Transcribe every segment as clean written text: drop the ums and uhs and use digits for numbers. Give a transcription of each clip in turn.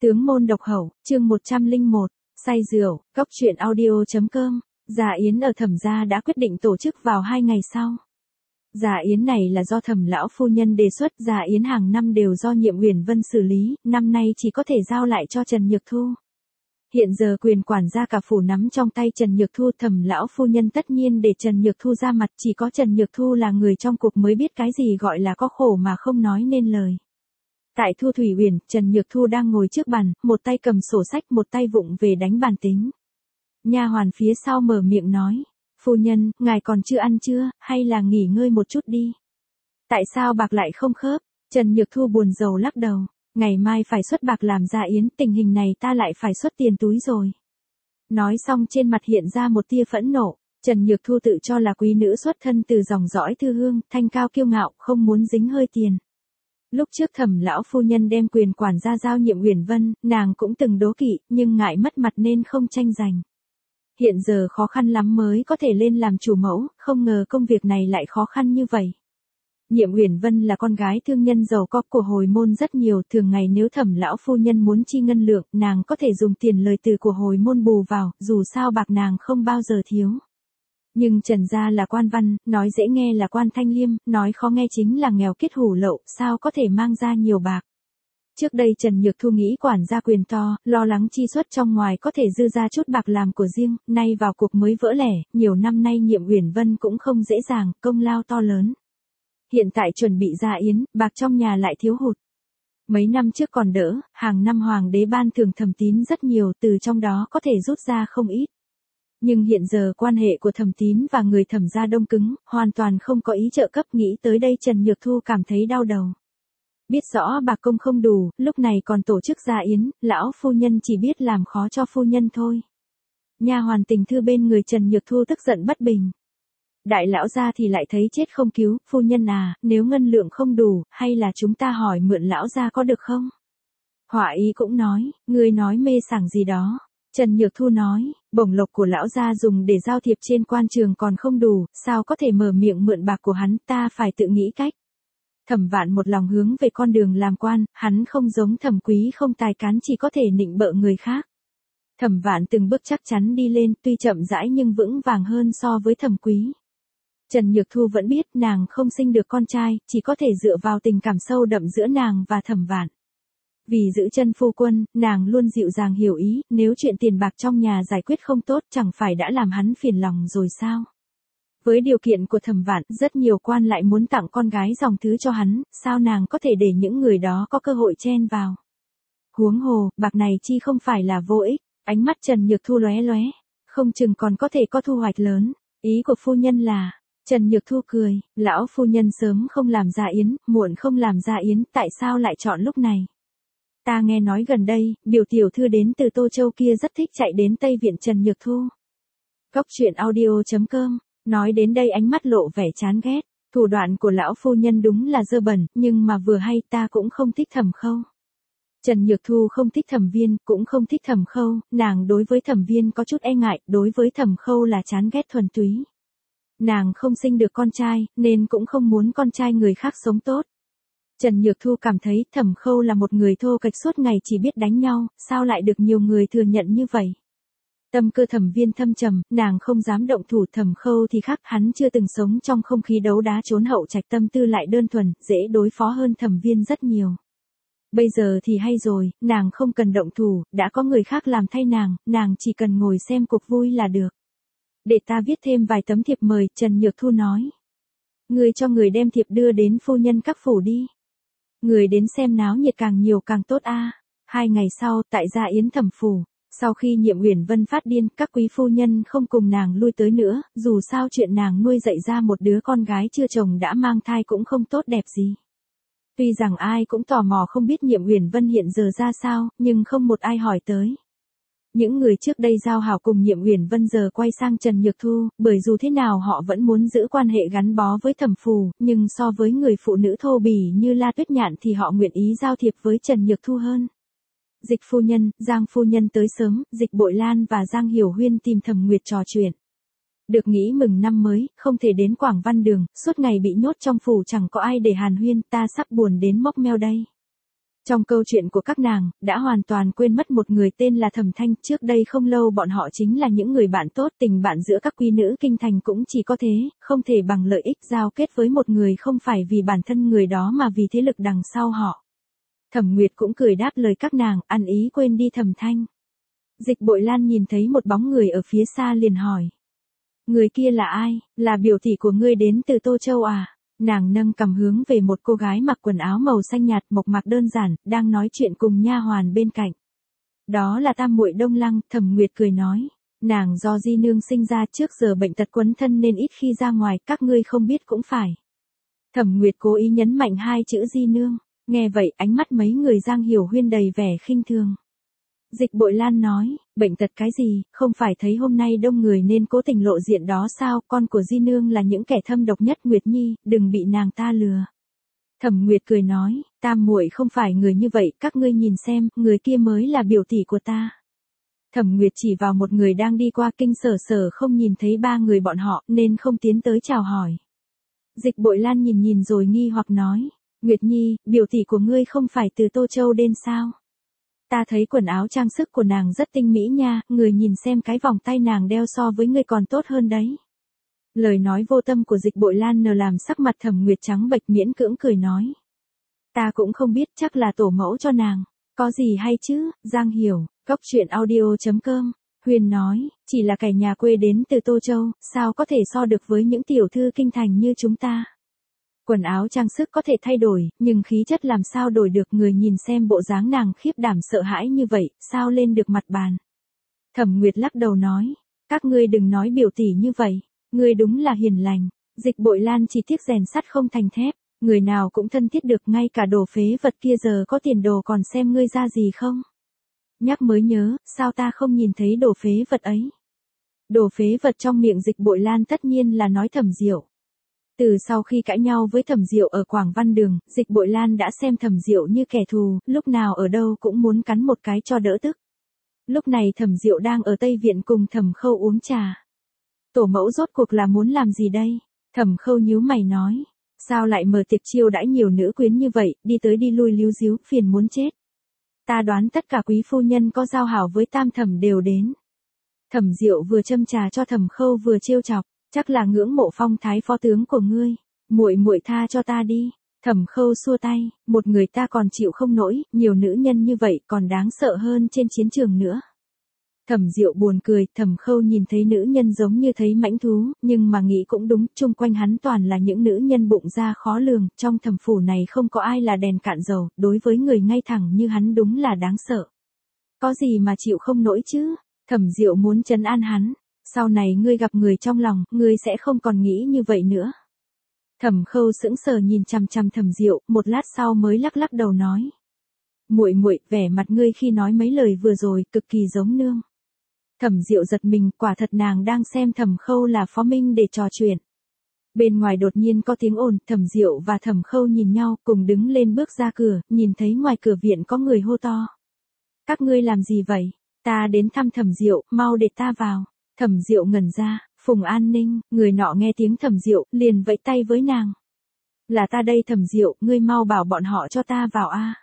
Tướng môn độc hậu, chương 101, say rượu, cóc truyện audio.com, dạ yến ở Thẩm gia đã quyết định tổ chức vào 2 ngày sau. Dạ yến này là do Thẩm lão phu nhân đề xuất, dạ yến hàng năm đều do Nhiệm Uyển Vân xử lý, năm nay chỉ có thể giao lại cho Trần Nhược Thu. Hiện giờ quyền quản gia cả phủ nắm trong tay Trần Nhược Thu, Thẩm lão phu nhân tất nhiên để Trần Nhược Thu ra mặt, chỉ có Trần Nhược Thu là người trong cuộc mới biết cái gì gọi là có khổ mà không nói nên lời. Tại Thu Thủy Uyển, Trần Nhược Thu đang ngồi trước bàn, một tay cầm sổ sách, một tay vụng về đánh bàn tính. Nha hoàn phía sau mở miệng nói, phu nhân, ngài còn chưa ăn chưa, hay là nghỉ ngơi một chút đi. Tại sao bạc lại không khớp? Trần Nhược Thu buồn rầu lắc đầu, ngày mai phải xuất bạc làm dạ yến, tình hình này ta lại phải xuất tiền túi rồi. Nói xong trên mặt hiện ra một tia phẫn nộ. Trần Nhược Thu tự cho là quý nữ xuất thân từ dòng dõi thư hương, thanh cao kiêu ngạo, không muốn dính hơi tiền. Lúc trước Thẩm lão phu nhân đem quyền quản gia giao Nhiệm Uyển Vân, nàng cũng từng đố kỵ, nhưng ngại mất mặt nên không tranh giành. Hiện giờ khó khăn lắm mới có thể lên làm chủ mẫu, không ngờ công việc này lại khó khăn như vậy. Nhiệm Uyển Vân là con gái thương nhân giàu có của hồi môn rất nhiều, thường ngày nếu Thẩm lão phu nhân muốn chi ngân lượng, nàng có thể dùng tiền lời từ của hồi môn bù vào, dù sao bạc nàng không bao giờ thiếu. Nhưng Trần gia là quan văn, nói dễ nghe là quan thanh liêm, nói khó nghe chính là nghèo kiết hủ lậu, sao có thể mang ra nhiều bạc. Trước đây Trần Nhược Thu nghĩ quản gia quyền to, lo lắng chi xuất trong ngoài có thể dư ra chút bạc làm của riêng, nay vào cuộc mới vỡ lẻ, nhiều năm nay Nhiệm Uyển Vân cũng không dễ dàng, công lao to lớn. Hiện tại chuẩn bị dạ yến, bạc trong nhà lại thiếu hụt. Mấy năm trước còn đỡ, hàng năm hoàng đế ban thưởng Thẩm Tín rất nhiều, từ trong đó có thể rút ra không ít. Nhưng hiện giờ quan hệ của Thẩm Tín và người Thẩm gia đông cứng, hoàn toàn không có ý trợ cấp, nghĩ tới đây Trần Nhược Thu cảm thấy đau đầu. Biết rõ bạc công không đủ, lúc này còn tổ chức dạ yến, lão phu nhân chỉ biết làm khó cho phu nhân thôi. Nha hoàn Tình Thư bên người Trần Nhược Thu tức giận bất bình. Đại lão gia thì lại thấy chết không cứu, phu nhân à, nếu ngân lượng không đủ, hay là chúng ta hỏi mượn lão gia có được không? Họa ý cũng nói, ngươi nói mê sảng gì đó. Trần Nhược Thu nói, bổng lộc của lão gia dùng để giao thiệp trên quan trường còn không đủ, sao có thể mở miệng mượn bạc của hắn, ta phải tự nghĩ cách. Thẩm Vạn một lòng hướng về con đường làm quan, hắn không giống Thẩm Quý không tài cán, chỉ có thể nịnh bợ người khác. Thẩm Vạn từng bước chắc chắn đi lên, tuy chậm rãi nhưng vững vàng hơn so với Thẩm Quý. Trần Nhược Thu vẫn biết nàng không sinh được con trai, chỉ có thể dựa vào tình cảm sâu đậm giữa nàng và Thẩm Vạn. Vì giữ chân phu quân, nàng luôn dịu dàng hiểu ý, nếu chuyện tiền bạc trong nhà giải quyết không tốt chẳng phải đã làm hắn phiền lòng rồi sao? Với điều kiện của Thẩm Vạn, rất nhiều quan lại muốn tặng con gái dòng thứ cho hắn, sao nàng có thể để những người đó có cơ hội chen vào? Huống hồ, bạc này chi không phải là vô ích, ánh mắt Trần Nhược Thu lóe lóe, không chừng còn có thể có thu hoạch lớn, ý của phu nhân là... Trần Nhược Thu cười, lão phu nhân sớm không làm dạ yến, muộn không làm dạ yến, tại sao lại chọn lúc này? Ta nghe nói gần đây, biểu tiểu thư đến từ Tô Châu kia rất thích chạy đến Tây Viện Trần Nhược Thu. Cóc truyện audio.com, nói đến đây ánh mắt lộ vẻ chán ghét, thủ đoạn của lão phu nhân đúng là dơ bẩn, nhưng mà vừa hay ta cũng không thích Thẩm Khâu. Trần Nhược Thu không thích Thẩm Viên, cũng không thích Thẩm Khâu, nàng đối với Thẩm Viên có chút e ngại, đối với Thẩm Khâu là chán ghét thuần túy. Nàng không sinh được con trai, nên cũng không muốn con trai người khác sống tốt. Trần Nhược Thu cảm thấy Thẩm Khâu là một người thô kệch suốt ngày chỉ biết đánh nhau, sao lại được nhiều người thừa nhận như vậy. Tâm cơ Thẩm Viên thâm trầm, nàng không dám động thủ, Thẩm Khâu thì khác, hắn chưa từng sống trong không khí đấu đá trốn hậu trạch, tâm tư lại đơn thuần, dễ đối phó hơn Thẩm Viên rất nhiều. Bây giờ thì hay rồi, nàng không cần động thủ, đã có người khác làm thay nàng chỉ cần ngồi xem cuộc vui là được. Để ta viết thêm vài tấm thiệp mời, Trần Nhược Thu nói. Người cho người đem thiệp đưa đến phu nhân các phủ đi. Người đến xem náo nhiệt càng nhiều càng tốt a. 2 ngày sau, tại gia yến Thẩm phủ, sau khi Nhiệm Uyển Vân phát điên, các quý phu nhân không cùng nàng lui tới nữa, dù sao chuyện nàng nuôi dạy ra một đứa con gái chưa chồng đã mang thai cũng không tốt đẹp gì. Tuy rằng ai cũng tò mò không biết Nhiệm Uyển Vân hiện giờ ra sao, nhưng không một ai hỏi tới. Những người trước đây giao hảo cùng Nhiệm Uyển Vân giờ quay sang Trần Nhược Thu, bởi dù thế nào họ vẫn muốn giữ quan hệ gắn bó với Thẩm phủ, nhưng so với người phụ nữ thô bỉ như La Tuyết Nhạn thì họ nguyện ý giao thiệp với Trần Nhược Thu hơn. Dịch phu nhân, Giang phu nhân tới sớm, Dịch Bội Lan và Giang Hiểu Huyên tìm Thẩm Nguyệt trò chuyện. Được nghĩ mừng năm mới, không thể đến Quảng Văn Đường, suốt ngày bị nhốt trong phủ chẳng có ai để hàn huyên, ta sắp buồn đến mốc meo đây. Trong câu chuyện của các nàng, đã hoàn toàn quên mất một người tên là Thẩm Thanh, trước đây không lâu bọn họ chính là những người bạn tốt, tình bạn giữa các quý nữ kinh thành cũng chỉ có thế, không thể bằng lợi ích giao kết với một người không phải vì bản thân người đó mà vì thế lực đằng sau họ. Thẩm Nguyệt cũng cười đáp lời các nàng, ăn ý quên đi Thẩm Thanh. Dịch Bội Lan nhìn thấy một bóng người ở phía xa liền hỏi. Người kia là ai, là biểu tỷ của ngươi đến từ Tô Châu à? Nàng nâng cầm hướng về một cô gái mặc quần áo màu xanh nhạt mộc mạc đơn giản, đang nói chuyện cùng nha hoàn bên cạnh. Đó là tam muội Đông Lăng, Thẩm Nguyệt cười nói. Nàng do di nương sinh ra trước giờ bệnh tật quấn thân nên ít khi ra ngoài, các ngươi không biết cũng phải. Thẩm Nguyệt cố ý nhấn mạnh hai chữ di nương, nghe vậy ánh mắt mấy người Giang Hiểu Huyên đầy vẻ khinh thường. Dịch Bội Lan nói, bệnh tật cái gì, không phải thấy hôm nay đông người nên cố tình lộ diện đó sao, con của di nương là những kẻ thâm độc nhất Nguyệt Nhi, đừng bị nàng ta lừa. Thẩm Nguyệt cười nói, tam muội không phải người như vậy, các ngươi nhìn xem, người kia mới là biểu tỷ của ta. Thẩm Nguyệt chỉ vào một người đang đi qua, Kinh Sở Sở không nhìn thấy ba người bọn họ nên không tiến tới chào hỏi. Dịch Bội Lan nhìn nhìn rồi nghi hoặc nói, Nguyệt Nhi, biểu tỷ của ngươi không phải từ Tô Châu đến sao? Ta thấy quần áo trang sức của nàng rất tinh mỹ nha, người nhìn xem cái vòng tay nàng đeo so với ngươi còn tốt hơn đấy. Lời nói vô tâm của Dịch Bội Lan nở làm sắc mặt Thẩm Nguyệt trắng bệch, miễn cưỡng cười nói. Ta cũng không biết, chắc là tổ mẫu cho nàng. Có gì hay chứ, Giang Hiểu, coctruyện.audio.com. Huyền nói, chỉ là kẻ nhà quê đến từ Tô Châu, sao có thể so được với những tiểu thư kinh thành như chúng ta. Quần áo trang sức có thể thay đổi, nhưng khí chất làm sao đổi được, người nhìn xem bộ dáng nàng khiếp đảm sợ hãi như vậy, sao lên được mặt bàn. Thẩm Nguyệt lắc đầu nói, các ngươi đừng nói biểu tỷ như vậy, ngươi đúng là hiền lành. Dịch Bội Lan chỉ tiếc rèn sắt không thành thép, người nào cũng thân thiết được, ngay cả đồ phế vật kia giờ có tiền đồ còn xem ngươi ra gì không. Nhắc mới nhớ, sao ta không nhìn thấy đồ phế vật ấy. Đồ phế vật trong miệng Dịch Bội Lan tất nhiên là nói Thẩm Diệu. Từ sau khi cãi nhau với Thẩm Diệu ở Quảng Văn Đường, Dịch Bội Lan đã xem Thẩm Diệu như kẻ thù, lúc nào ở đâu cũng muốn cắn một cái cho đỡ tức. Lúc này Thẩm Diệu đang ở Tây Viện cùng Thẩm Khâu uống trà. Tổ mẫu rốt cuộc là muốn làm gì đây? Thẩm Khâu nhíu mày nói, sao lại mở tiệc chiêu đãi nhiều nữ quyến như vậy, đi tới đi lui líu díu, phiền muốn chết. Ta đoán tất cả quý phu nhân có giao hảo với Tam Thẩm đều đến. Thẩm Diệu vừa châm trà cho Thẩm Khâu vừa trêu chọc. Chắc là ngưỡng mộ phong thái phó tướng của ngươi, muội muội tha cho ta đi. Thẩm Khâu xua tay, một người ta còn chịu không nổi, nhiều nữ nhân như vậy còn đáng sợ hơn trên chiến trường nữa. Thẩm Diệu buồn cười, Thẩm Khâu nhìn thấy nữ nhân giống như thấy mãnh thú, nhưng mà nghĩ cũng đúng, chung quanh hắn toàn là những nữ nhân bụng ra khó lường, trong thẩm phủ này không có ai là đèn cạn dầu, đối với người ngay thẳng như hắn đúng là đáng sợ. Có gì mà chịu không nổi chứ? Thẩm Diệu muốn trấn an hắn. Sau này ngươi gặp người trong lòng, ngươi sẽ không còn nghĩ như vậy nữa. Thẩm Khâu sững sờ nhìn chằm chằm Thẩm Diệu, một lát sau mới lắc lắc đầu nói. Muội muội, vẻ mặt ngươi khi nói mấy lời vừa rồi, cực kỳ giống nương. Thẩm Diệu giật mình, quả thật nàng đang xem Thẩm Khâu là phó minh để trò chuyện. Bên ngoài đột nhiên có tiếng ồn, Thẩm Diệu và Thẩm Khâu nhìn nhau, cùng đứng lên bước ra cửa, nhìn thấy ngoài cửa viện có người hô to. Các ngươi làm gì vậy? Ta đến thăm Thẩm Diệu, mau để ta vào. Thẩm Diệu ngẩn ra, Phùng An Ninh, người nọ nghe tiếng Thẩm Diệu, liền vẫy tay với nàng. Là ta đây Thẩm Diệu, ngươi mau bảo bọn họ cho ta vào a.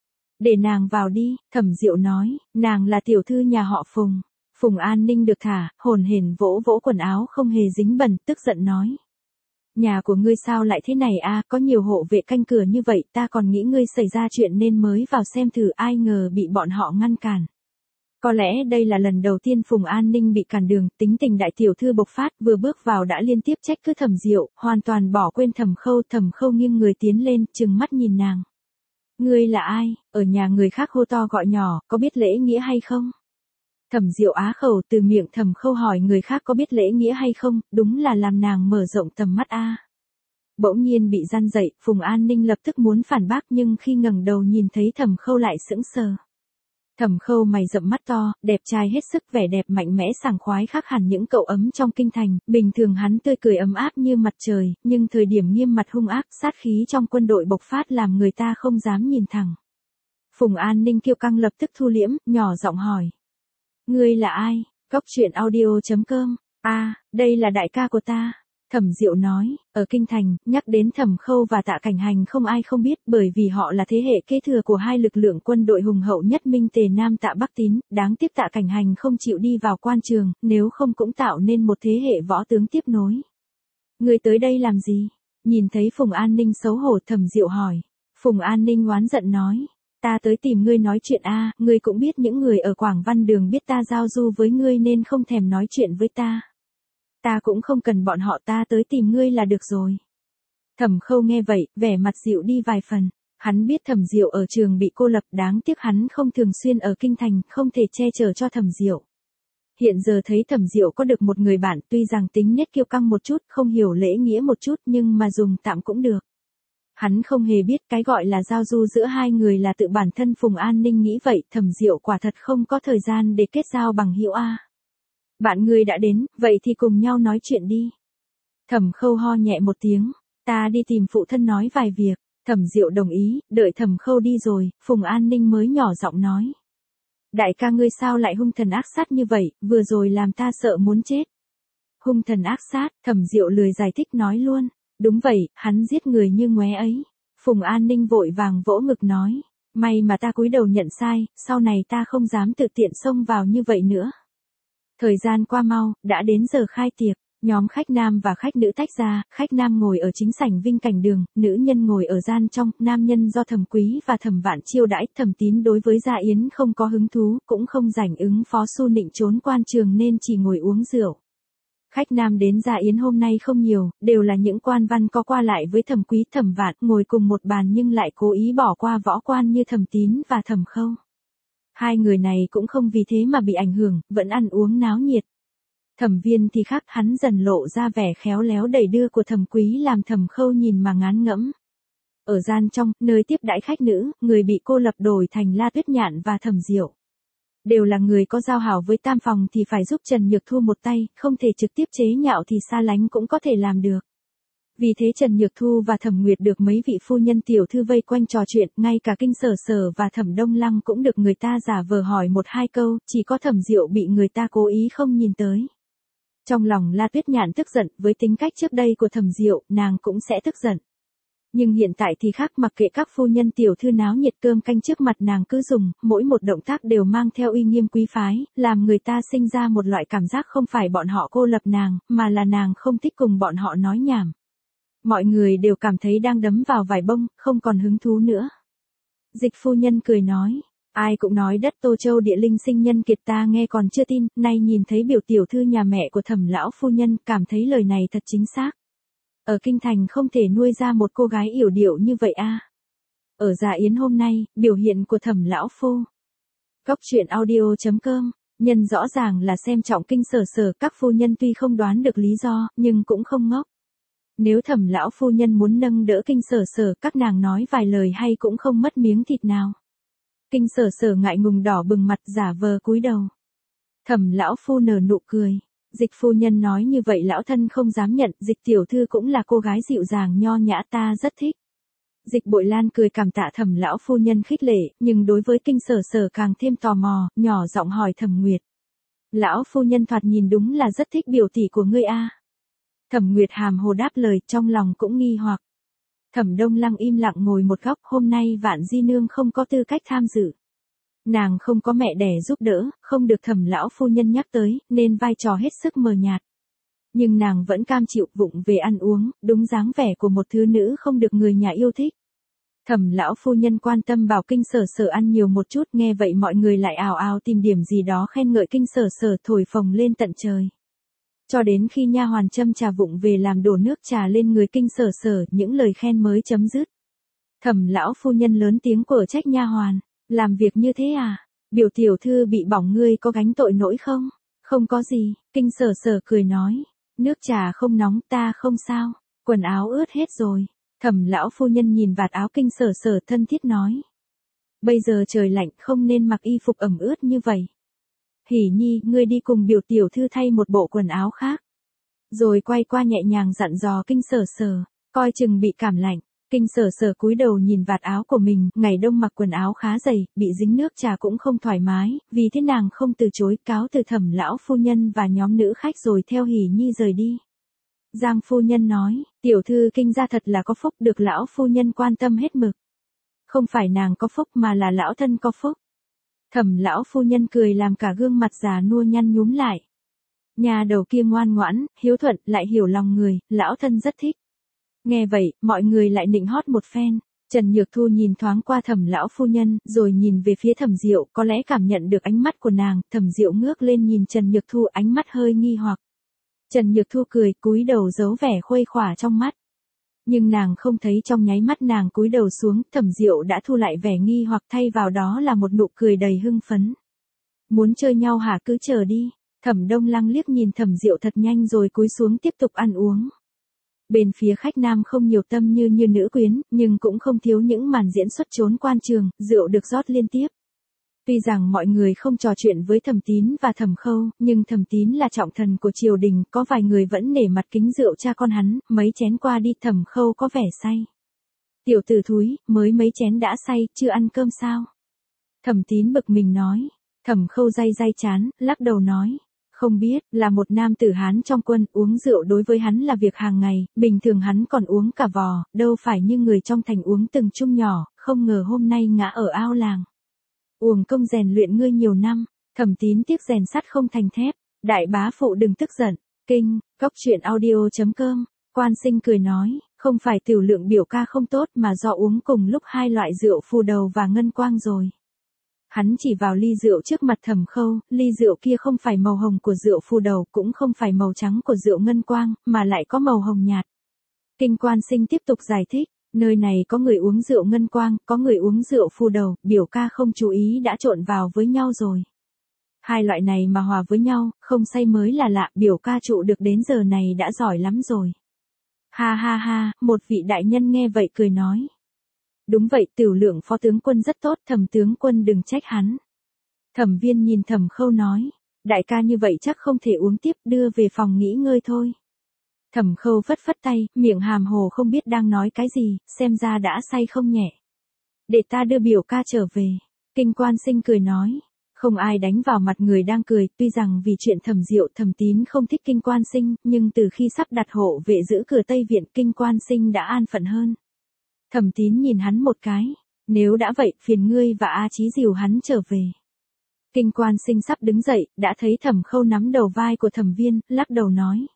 Để nàng vào đi, Thẩm Diệu nói, nàng là tiểu thư nhà họ Phùng. Phùng An Ninh được thả, hồn hển vỗ vỗ quần áo không hề dính bẩn, tức giận nói. Nhà của ngươi sao lại thế này a, có nhiều hộ vệ canh cửa như vậy, ta còn nghĩ ngươi xảy ra chuyện nên mới vào xem thử, ai ngờ bị bọn họ ngăn cản. Có lẽ đây là lần đầu tiên Phùng An Ninh bị cản đường, tính tình đại tiểu thư bộc phát, vừa bước vào đã liên tiếp trách cứ Thẩm Diệu, hoàn toàn bỏ quên Thẩm Khâu. Thẩm Khâu nghiêng người tiến lên, trừng mắt nhìn nàng. Ngươi là ai, ở nhà người khác hô to gọi nhỏ, có biết lễ nghĩa hay không? Thẩm Diệu á khẩu, từ miệng Thẩm Khâu hỏi người khác có biết lễ nghĩa hay không, đúng là làm nàng mở rộng tầm mắt a. Bỗng nhiên bị gian dậy, Phùng An Ninh lập tức muốn phản bác nhưng khi ngẩng đầu nhìn thấy Thẩm Khâu lại sững sờ. Thẩm Khâu mày rậm mắt to, đẹp trai hết sức, vẻ đẹp mạnh mẽ sảng khoái khác hẳn những cậu ấm trong kinh thành, bình thường hắn tươi cười ấm áp như mặt trời, nhưng thời điểm nghiêm mặt hung ác, sát khí trong quân đội bộc phát làm người ta không dám nhìn thẳng. Phùng An Ninh kiêu căng lập tức thu liễm, nhỏ giọng hỏi. Ngươi là ai? Coctruyện.audio.com. Đây là đại ca của ta. Thẩm Diệu nói, ở Kinh Thành, nhắc đến Thẩm Khâu và Tạ Cảnh Hành không ai không biết bởi vì họ là thế hệ kế thừa của hai lực lượng quân đội hùng hậu nhất Minh Tề Nam Tạ Bắc Tín, đáng tiếc Tạ Cảnh Hành không chịu đi vào quan trường, nếu không cũng tạo nên một thế hệ võ tướng tiếp nối. Người tới đây làm gì? Nhìn thấy Phùng An Ninh xấu hổ Thẩm Diệu hỏi. Phùng An Ninh oán giận nói, ta tới tìm ngươi nói chuyện a, ngươi cũng biết những người ở Quảng Văn Đường biết ta giao du với ngươi nên không thèm nói chuyện với ta. Ta cũng không cần bọn họ, ta tới tìm ngươi là được rồi. Thẩm Khâu nghe vậy, vẻ mặt dịu đi vài phần. Hắn biết Thẩm Diệu ở trường bị cô lập, đáng tiếc hắn không thường xuyên ở Kinh Thành, không thể che chở cho Thẩm Diệu. Hiện giờ thấy Thẩm Diệu có được một người bạn, tuy rằng tính nết kiêu căng một chút, không hiểu lễ nghĩa một chút nhưng mà dùng tạm cũng được. Hắn không hề biết cái gọi là giao du giữa hai người là tự bản thân Phùng An Ninh nghĩ vậy, Thẩm Diệu quả thật không có thời gian để kết giao bằng hữu a. Bạn ngươi đã đến, vậy thì cùng nhau nói chuyện đi. Thẩm Khâu ho nhẹ một tiếng, ta đi tìm phụ thân nói vài việc. Thẩm Diệu đồng ý, đợi Thẩm Khâu đi rồi, Phùng An Ninh mới nhỏ giọng nói. Đại ca ngươi sao lại hung thần ác sát như vậy, vừa rồi làm ta sợ muốn chết. Hung thần ác sát, Thẩm Diệu lười giải thích nói luôn. Đúng vậy, hắn giết người như ngoé ấy. Phùng An Ninh vội vàng vỗ ngực nói. May mà ta cúi đầu nhận sai, sau này ta không dám tự tiện xông vào như vậy nữa. Thời gian qua mau, đã đến giờ khai tiệc. Nhóm khách nam và khách nữ tách ra, khách nam ngồi ở chính sảnh Vinh Cảnh Đường, nữ nhân ngồi ở gian trong, nam nhân do Thẩm Quý và Thẩm Vạn chiêu đãi. Thẩm Tín đối với Gia Yến không có hứng thú, cũng không rảnh ứng phó Su Nịnh trốn quan trường nên chỉ ngồi uống rượu. Khách nam đến Gia Yến hôm nay không nhiều, đều là những quan văn có qua lại với Thẩm Quý Thẩm Vạn, ngồi cùng một bàn nhưng lại cố ý bỏ qua võ quan như Thẩm Tín và Thẩm Khâu. Hai người này cũng không vì thế mà bị ảnh hưởng, vẫn ăn uống náo nhiệt. Thẩm Viên thì khác, hắn dần lộ ra vẻ khéo léo đẩy đưa của Thẩm Quý làm Thẩm Khâu nhìn mà ngán ngẫm. Ở gian trong, nơi tiếp đãi khách nữ, người bị cô lập đổi thành La Tuyết Nhạn và Thẩm Diệu. Đều là người có giao hảo với Tam Phòng thì phải giúp Trần Nhược Thu một tay, không thể trực tiếp chế nhạo thì xa lánh cũng có thể làm được. Vì thế Trần Nhược Thu và Thẩm Nguyệt được mấy vị phu nhân tiểu thư vây quanh trò chuyện, ngay cả Kinh Sở Sở và Thẩm Đông Lăng cũng được người ta giả vờ hỏi một hai câu, chỉ có Thẩm Diệu bị người ta cố ý không nhìn tới. Trong lòng La Tuyết Nhạn tức giận, với tính cách trước đây của Thẩm Diệu, nàng cũng sẽ tức giận. Nhưng hiện tại thì khác, mặc kệ các phu nhân tiểu thư náo nhiệt cơm canh trước mặt nàng cứ dùng, mỗi một động tác đều mang theo uy nghiêm quý phái, làm người ta sinh ra một loại cảm giác không phải bọn họ cô lập nàng, mà là nàng không thích cùng bọn họ nói nhảm. Mọi người đều cảm thấy đang đấm vào vải bông, không còn hứng thú nữa. Dịch phu nhân cười nói, ai cũng nói đất Tô Châu địa linh sinh nhân kiệt, ta nghe còn chưa tin, nay nhìn thấy biểu tiểu thư nhà mẹ của Thẩm lão phu nhân, cảm thấy lời này thật chính xác. Ở Kinh Thành không thể nuôi ra một cô gái yểu điệu như vậy a. Ở Gia Yến hôm nay, biểu hiện của Thẩm lão phu. Góc truyện audio.com, nhân rõ ràng là xem trọng Kinh Sở Sở, các phu nhân tuy không đoán được lý do, nhưng cũng không ngốc. Nếu Thẩm lão phu nhân muốn nâng đỡ Kinh Sở Sở, các nàng nói vài lời hay cũng không mất miếng thịt nào. Kinh Sở Sở ngại ngùng đỏ bừng mặt, giả vờ cúi đầu. Thẩm lão phu nở nụ cười. Dịch phu nhân nói như vậy lão thân không dám nhận, Dịch tiểu thư cũng là cô gái dịu dàng nho nhã, ta rất thích. Dịch Bội Lan cười cảm tạ Thẩm lão phu nhân khích lệ, nhưng đối với Kinh Sở Sở càng thêm tò mò, nhỏ giọng hỏi Thẩm Nguyệt. Lão phu nhân thoạt nhìn đúng là rất thích biểu tỷ của ngươi a. Thẩm Nguyệt hàm hồ đáp lời, trong lòng cũng nghi hoặc. Thẩm Đông Lăng im lặng ngồi một góc, hôm nay Vạn Di nương không có tư cách tham dự. Nàng không có mẹ đẻ giúp đỡ, không được Thẩm lão phu nhân nhắc tới, nên vai trò hết sức mờ nhạt. Nhưng nàng vẫn cam chịu vụng về ăn uống, đúng dáng vẻ của một thứ nữ không được người nhà yêu thích. Thẩm lão phu nhân quan tâm bảo Kinh Sở Sở ăn nhiều một chút, nghe vậy mọi người lại ào ào tìm điểm gì đó khen ngợi Kinh Sở Sở, thổi phồng lên tận trời. Cho đến khi nha hoàn châm trà vụng về làm đổ nước trà lên người Kinh Sở Sở, những lời khen mới chấm dứt. Thẩm lão phu nhân lớn tiếng quở trách nha hoàn, làm việc như thế à? Biểu tiểu thư bị bỏng, ngươi có gánh tội nỗi không? Không có gì, Kinh Sở Sở cười nói, nước trà không nóng, ta không sao, quần áo ướt hết rồi. Thẩm lão phu nhân nhìn vạt áo Kinh Sở Sở thân thiết nói, bây giờ trời lạnh không nên mặc y phục ẩm ướt như vậy. Hỉ Nhi, ngươi đi cùng biểu tiểu thư thay một bộ quần áo khác. Rồi quay qua nhẹ nhàng dặn dò Kinh Sở Sở, coi chừng bị cảm lạnh. Kinh Sở Sở cúi đầu nhìn vạt áo của mình, ngày đông mặc quần áo khá dày, bị dính nước trà cũng không thoải mái, vì thế nàng không từ chối, cáo từ Thẩm lão phu nhân và nhóm nữ khách rồi theo Hỉ Nhi rời đi. Giang phu nhân nói, tiểu thư Kinh gia thật là có phúc được lão phu nhân quan tâm hết mực. Không phải nàng có phúc mà là lão thân có phúc. Thẩm lão phu nhân cười làm cả gương mặt già nua nhăn nhúm lại. Nhà đầu kia ngoan ngoãn, hiếu thuận, lại hiểu lòng người, lão thân rất thích. Nghe vậy, mọi người lại nịnh hót một phen. Trần Nhược Thu nhìn thoáng qua Thẩm lão phu nhân, rồi nhìn về phía Thẩm Diệu, có lẽ cảm nhận được ánh mắt của nàng, Thẩm Diệu ngước lên nhìn Trần Nhược Thu, ánh mắt hơi nghi hoặc. Trần Nhược Thu cười, cúi đầu giấu vẻ khuây khỏa trong mắt. Nhưng nàng không thấy trong nháy mắt nàng cúi đầu xuống, Thẩm Diệu đã thu lại vẻ nghi hoặc thay vào đó là một nụ cười đầy hưng phấn. Muốn chơi nhau hả, cứ chờ đi. Thẩm Đông Lăng liếc nhìn Thẩm Diệu thật nhanh rồi cúi xuống tiếp tục ăn uống. Bên phía khách nam không nhiều tâm như nữ quyến, nhưng cũng không thiếu những màn diễn xuất trốn quan trường, rượu được rót liên tiếp. Tuy rằng mọi người không trò chuyện với Thẩm Tín và Thẩm Khâu, nhưng Thẩm Tín là trọng thần của triều đình, có vài người vẫn nể mặt kính rượu cha con hắn, mấy chén qua đi Thẩm Khâu có vẻ say. Tiểu tử thúi, mới mấy chén đã say, chưa ăn cơm sao? Thẩm Tín bực mình nói. Thẩm Khâu day chán, lắc đầu nói. Không biết, là một nam tử Hán trong quân, uống rượu đối với hắn là việc hàng ngày, bình thường hắn còn uống cả vò, đâu phải như người trong thành uống từng chung nhỏ, không ngờ hôm nay ngã ở ao làng. Uổng công rèn luyện ngươi nhiều năm, Thẩm Tín tiếc rèn sắt không thành thép, đại bá phụ đừng tức giận, kinh, goctruyện.audio.com, Quan Sinh cười nói, không phải tiểu lượng biểu ca không tốt mà do uống cùng lúc hai loại rượu phù đầu và ngân quang rồi. Hắn chỉ vào ly rượu trước mặt Thẩm Khâu, ly rượu kia không phải màu hồng của rượu phù đầu, cũng không phải màu trắng của rượu ngân quang, mà lại có màu hồng nhạt. Kinh Quan Sinh tiếp tục giải thích, nơi này có người uống rượu ngân quang, có người uống rượu phù đầu, biểu ca không chú ý đã trộn vào với nhau rồi. Hai loại này mà hòa với nhau, không say mới là lạ, biểu ca trụ được đến giờ này đã giỏi lắm rồi. Ha ha ha, một vị đại nhân nghe vậy cười nói. Đúng vậy, tiểu lượng phó tướng quân rất tốt, Thẩm tướng quân đừng trách hắn. Thẩm Viên nhìn Thẩm Khâu nói, đại ca như vậy chắc không thể uống tiếp, đưa về phòng nghỉ ngơi thôi. Thẩm Khâu phất phất tay, miệng hàm hồ không biết đang nói cái gì, xem ra đã say không nhẹ. Để ta đưa biểu ca trở về. Kinh Quan Sinh cười nói, không ai đánh vào mặt người đang cười, tuy rằng vì chuyện Thẩm Diệu Thẩm Tín không thích Kinh Quan Sinh, nhưng từ khi sắp đặt hộ vệ giữ cửa Tây Viện, Kinh Quan Sinh đã an phận hơn. Thẩm Tín nhìn hắn một cái, nếu đã vậy, phiền ngươi và A Chí dìu hắn trở về. Kinh Quan Sinh sắp đứng dậy, đã thấy Thẩm Khâu nắm đầu vai của Thẩm Viên, lắc đầu nói.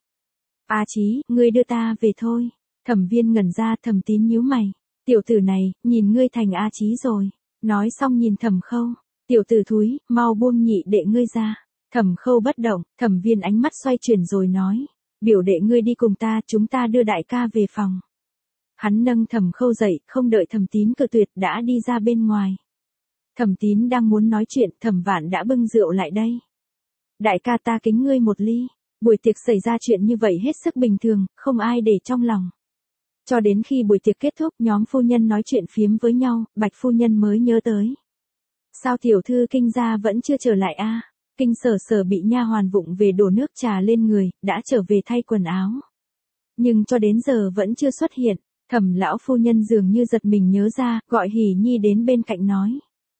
A Chí, ngươi đưa ta về thôi. Thẩm Viên ngẩn ra, Thẩm Tín nhíu mày. Tiểu tử này, nhìn ngươi thành A Chí rồi. Nói xong nhìn Thẩm Khâu. Tiểu tử thúi, mau buông nhị đệ ngươi ra. Thẩm Khâu bất động, Thẩm Viên ánh mắt xoay chuyển rồi nói. Biểu đệ ngươi đi cùng ta, chúng ta đưa đại ca về phòng. Hắn nâng Thẩm Khâu dậy, không đợi Thẩm Tín cự tuyệt đã đi ra bên ngoài. Thẩm Tín đang muốn nói chuyện, Thẩm Vạn đã bưng rượu lại đây. Đại ca ta kính ngươi một ly. Buổi tiệc xảy ra chuyện như vậy hết sức bình thường, không ai để trong lòng. Cho đến khi buổi tiệc kết thúc, nhóm phu nhân nói chuyện phiếm với nhau, Bạch phu nhân mới nhớ tới. Sao tiểu thư Kinh gia vẫn chưa trở lại a? Kinh Sở Sở bị nha hoàn vụng về đổ nước trà lên người, đã trở về thay quần áo. Nhưng cho đến giờ vẫn chưa xuất hiện. Thẩm lão phu nhân dường như giật mình nhớ ra, gọi Hỉ Nhi đến bên cạnh nói.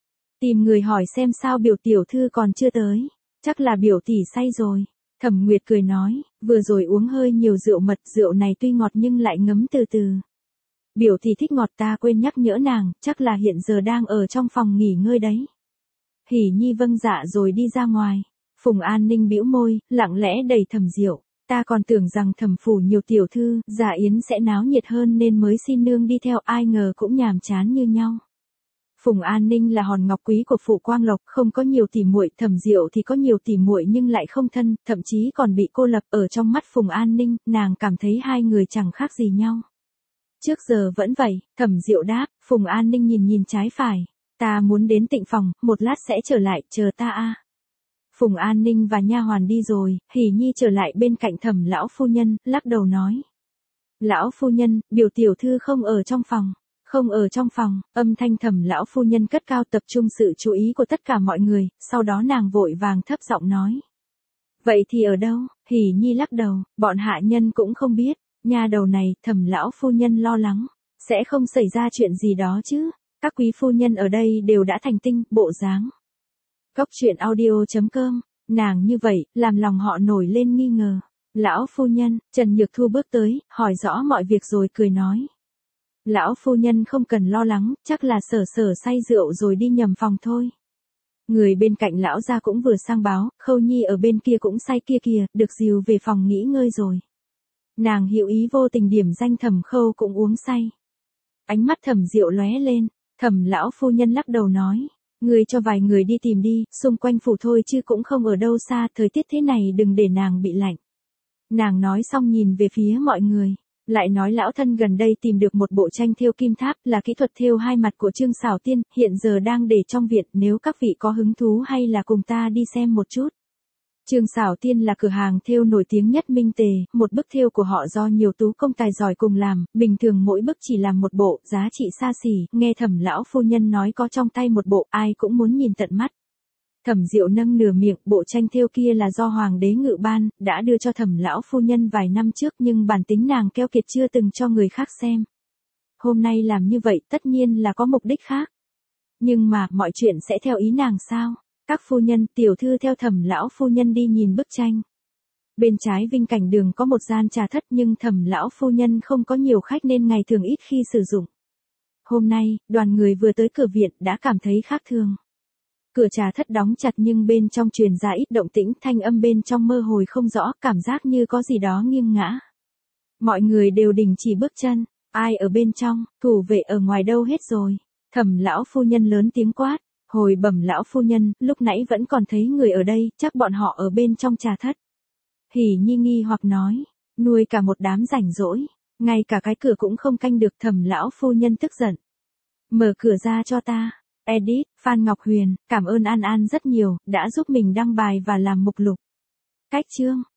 Tìm người hỏi xem sao biểu tiểu thư còn chưa tới. Chắc là biểu tỷ say rồi. Thẩm Nguyệt cười nói, vừa rồi uống hơi nhiều rượu mật, rượu này tuy ngọt nhưng lại ngấm từ từ. Biểu tỷ thích ngọt, ta quên nhắc nhở nàng, chắc là hiện giờ đang ở trong phòng nghỉ ngơi đấy. Hỉ Nhi vâng dạ rồi đi ra ngoài. Phùng An Ninh bĩu môi, lặng lẽ đẩy Thẩm Diệu. Ta còn tưởng rằng Thẩm phủ nhiều tiểu thư, dạ yến sẽ náo nhiệt hơn nên mới xin nương đi theo, ai ngờ cũng nhàm chán như nhau. Phùng An Ninh là hòn ngọc quý của Phụ Quang Lộc, không có nhiều tỉ muội, Thẩm Diệu thì có nhiều tỉ muội nhưng lại không thân, thậm chí còn bị cô lập. Ở trong mắt Phùng An Ninh, nàng cảm thấy hai người chẳng khác gì nhau. Trước giờ vẫn vậy, Thẩm Diệu đáp. Phùng An Ninh nhìn trái phải. Ta muốn đến Tịnh phòng, một lát sẽ trở lại, chờ ta a. Phùng An Ninh và nha hoàn đi rồi, Hỉ Nhi trở lại bên cạnh Thẩm lão phu nhân, lắc đầu nói. Lão phu nhân, biểu tiểu thư không ở trong phòng. Không ở trong phòng, âm thanh Thẩm lão phu nhân cất cao tập trung sự chú ý của tất cả mọi người, sau đó nàng vội vàng thấp giọng nói. Vậy thì ở đâu? Hỉ Nhi lắc đầu, bọn hạ nhân cũng không biết, nhà đầu này, Thẩm lão phu nhân lo lắng, sẽ không xảy ra chuyện gì đó chứ, các quý phu nhân ở đây đều đã thành tinh, bộ dáng. Goctruyện.audio.com, nàng như vậy, làm lòng họ nổi lên nghi ngờ. Lão phu nhân, Trần Nhược Thu bước tới, hỏi rõ mọi việc rồi cười nói. Lão phu nhân không cần lo lắng, chắc là Sở Sở say rượu rồi đi nhầm phòng thôi. Người bên cạnh lão gia cũng vừa sang báo, Khâu Nhi ở bên kia cũng say kia kìa, được dìu về phòng nghỉ ngơi rồi. Nàng hữu ý vô tình điểm danh Thẩm Khâu cũng uống say. Ánh mắt Thẩm Diệu lóe lên, Thẩm lão phu nhân lắc đầu nói, người cho vài người đi tìm đi, xung quanh phủ thôi chứ cũng không ở đâu xa, thời tiết thế này đừng để nàng bị lạnh. Nàng nói xong nhìn về phía mọi người, lại nói lão thân gần đây tìm được một bộ tranh thêu kim tháp, là kỹ thuật thêu hai mặt của Trương Xảo Tiên, hiện giờ đang để trong viện, nếu các vị có hứng thú hay là cùng ta đi xem một chút. Trương Xảo Tiên là cửa hàng thêu nổi tiếng nhất Minh Tề, một bức thêu của họ do nhiều tú công tài giỏi cùng làm, bình thường mỗi bức chỉ làm một bộ, giá trị xa xỉ, nghe Thẩm lão phu nhân nói có trong tay một bộ, ai cũng muốn nhìn tận mắt. Thẩm Diệu nâng nửa miệng, bộ tranh thêu kia là do Hoàng đế ngự ban, đã đưa cho Thẩm lão phu nhân vài năm trước nhưng bản tính nàng keo kiệt chưa từng cho người khác xem. Hôm nay làm như vậy tất nhiên là có mục đích khác. Nhưng mà, mọi chuyện sẽ theo ý nàng sao? Các phu nhân, tiểu thư theo Thẩm lão phu nhân đi nhìn bức tranh. Bên trái Vinh Cảnh Đường có một gian trà thất nhưng Thẩm lão phu nhân không có nhiều khách nên ngày thường ít khi sử dụng. Hôm nay, đoàn người vừa tới cửa viện đã cảm thấy khác thường. Cửa trà thất đóng chặt nhưng bên trong truyền ra ít động tĩnh, thanh âm bên trong mơ hồ không rõ, cảm giác như có gì đó nghiêng ngã. Mọi người đều đình chỉ bước chân, ai ở bên trong, thủ vệ ở ngoài đâu hết rồi. Thẩm lão phu nhân lớn tiếng quát, hồi bẩm lão phu nhân, lúc nãy vẫn còn thấy người ở đây, chắc bọn họ ở bên trong trà thất. Hỉ Nhi nghi hoặc nói, nuôi cả một đám rảnh rỗi, ngay cả cái cửa cũng không canh được. Thẩm lão phu nhân tức giận. Mở cửa ra cho ta. Edit, Phan Ngọc Huyền, cảm ơn An An rất nhiều, đã giúp mình đăng bài và làm mục lục. Cách chương.